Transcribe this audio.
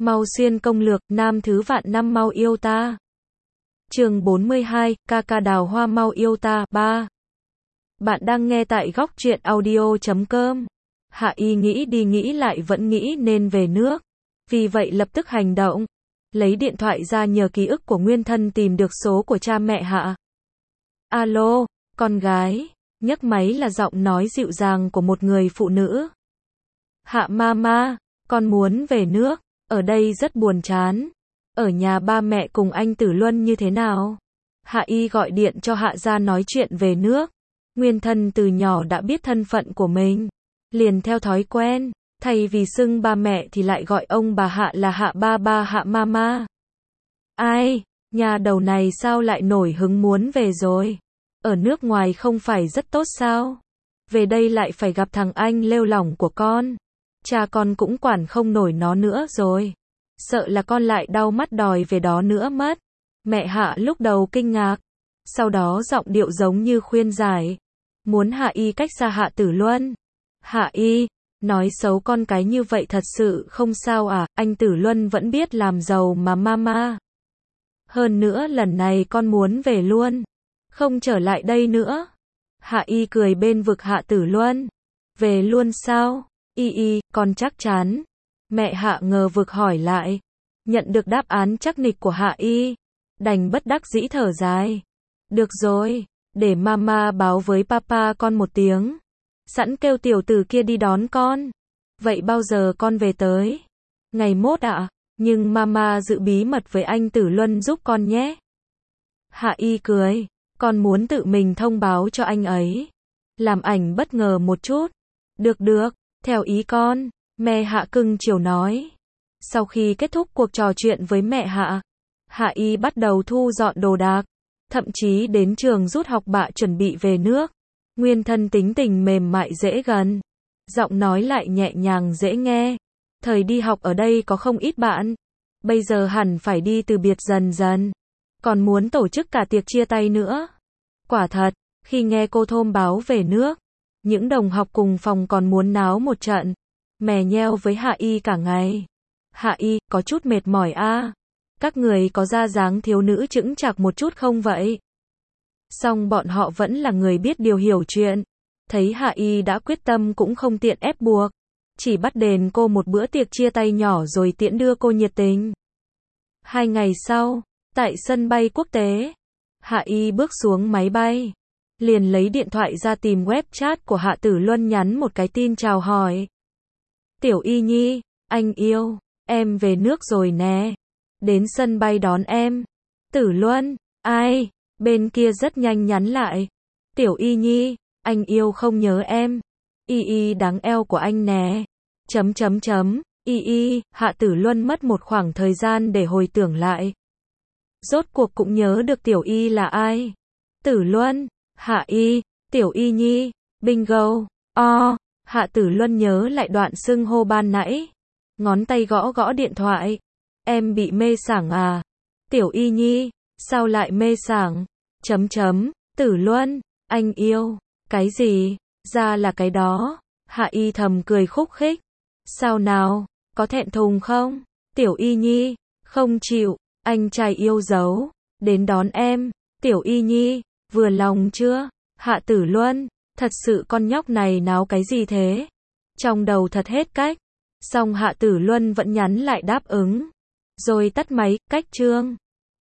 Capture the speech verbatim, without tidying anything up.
Mau xuyên công lược, nam thứ vạn năm mau yêu ta. Chương bốn mươi hai, ca ca đào hoa mau yêu ta, ba. Bạn đang nghe tại góc truyện audio chấm com. Hạ Y nghĩ đi nghĩ lại vẫn nghĩ nên về nước. Vì vậy lập tức hành động. Lấy điện thoại ra nhờ ký ức của nguyên thân tìm được số của cha mẹ Hạ. Alo, con gái. Nhấc máy là giọng nói dịu dàng của một người phụ nữ. Hạ mama, con muốn về nước. Ở đây rất buồn chán. Ở nhà ba mẹ cùng anh Tử Luân như thế nào? Hạ Y gọi điện cho Hạ ra nói chuyện về nước. Nguyên thân từ nhỏ đã biết thân phận của mình. Liền theo thói quen, thay vì xưng ba mẹ thì lại gọi ông bà Hạ là Hạ ba ba Hạ mama. Ai, nhà đầu này sao lại nổi hứng muốn về rồi? Ở nước ngoài không phải rất tốt sao? Về đây lại phải gặp thằng anh lêu lỏng của con. Cha con cũng quản không nổi nó nữa rồi. Sợ là con lại đau mắt đòi về đó nữa mất. Mẹ Hạ lúc đầu kinh ngạc. Sau đó giọng điệu giống như khuyên giải. Muốn Hạ Y cách xa Hạ Tử Luân. Hạ Y, nói xấu con cái như vậy thật sự không sao à, anh Tử Luân vẫn biết làm giàu mà mama. Hơn nữa lần này con muốn về luôn. Không trở lại đây nữa. Hạ Y cười bên vực Hạ Tử Luân. Về luôn sao? Y Y, con chắc chắn. Mẹ Hạ ngờ vực hỏi lại. Nhận được đáp án chắc nịch của Hạ Y. Đành bất đắc dĩ thở dài. Được rồi, để mama báo với papa con một tiếng. Sẵn kêu tiểu tử kia đi đón con. Vậy bao giờ con về tới? Ngày mốt ạ, à? Nhưng mama giữ bí mật với anh Tử Luân giúp con nhé. Hạ Y cười. Con muốn tự mình thông báo cho anh ấy. Làm ảnh bất ngờ một chút. Được được, theo ý con. Mẹ Hạ cưng chiều nói. Sau khi kết thúc cuộc trò chuyện với mẹ Hạ, Hạ Y bắt đầu thu dọn đồ đạc. Thậm chí đến trường rút học bạ chuẩn bị về nước. Nguyên thân tính tình mềm mại dễ gần. Giọng nói lại nhẹ nhàng dễ nghe. Thời đi học ở đây có không ít bạn. Bây giờ hẳn phải đi từ biệt dần dần. Còn muốn tổ chức cả tiệc chia tay nữa. Quả thật, khi nghe cô thông báo về nước, những đồng học cùng phòng còn muốn náo một trận. Mè nheo với Hạ Y cả ngày. Hạ Y, có chút mệt mỏi a. À? Các người có ra dáng thiếu nữ chững chạc một chút không vậy? Song bọn họ vẫn là người biết điều hiểu chuyện. Thấy Hạ Y đã quyết tâm cũng không tiện ép buộc. Chỉ bắt đền cô một bữa tiệc chia tay nhỏ rồi tiễn đưa cô nhiệt tình. Hai ngày sau, tại sân bay quốc tế, Hạ Y bước xuống máy bay. Liền lấy điện thoại ra tìm web chat của Hạ Tử Luân nhắn một cái tin chào hỏi. Tiểu Y Nhi, anh yêu, em về nước rồi nè. Đến sân bay đón em. Tử Luân, ai? Bên kia rất nhanh nhắn lại. Tiểu Y Nhi, anh yêu không nhớ em. Y Y đáng eo của anh nè. Chấm chấm chấm, Y Y, Hạ Tử Luân mất một khoảng thời gian để hồi tưởng lại. Rốt cuộc cũng nhớ được Tiểu Y là ai. Tử Luân, Hạ Y, Tiểu Y Nhi, bingo, o, Hạ Tử Luân nhớ lại đoạn xưng hô ban nãy. Ngón tay gõ gõ điện thoại. Em bị mê sảng à? Tiểu Y Nhi, sao lại mê sảng? Chấm chấm, Tử Luân, anh yêu. Cái gì? Ra là cái đó. Hạ Y thầm cười khúc khích. Sao nào? Có thẹn thùng không? Tiểu Y Nhi, không chịu. Anh trai yêu dấu. Đến đón em. Tiểu Y Nhi, vừa lòng chưa? Hạ Tử Luân, thật sự con nhóc này náo cái gì thế? Trong đầu thật hết cách. Song Hạ Tử Luân vẫn nhắn lại đáp ứng. Rồi tắt máy, cách chương.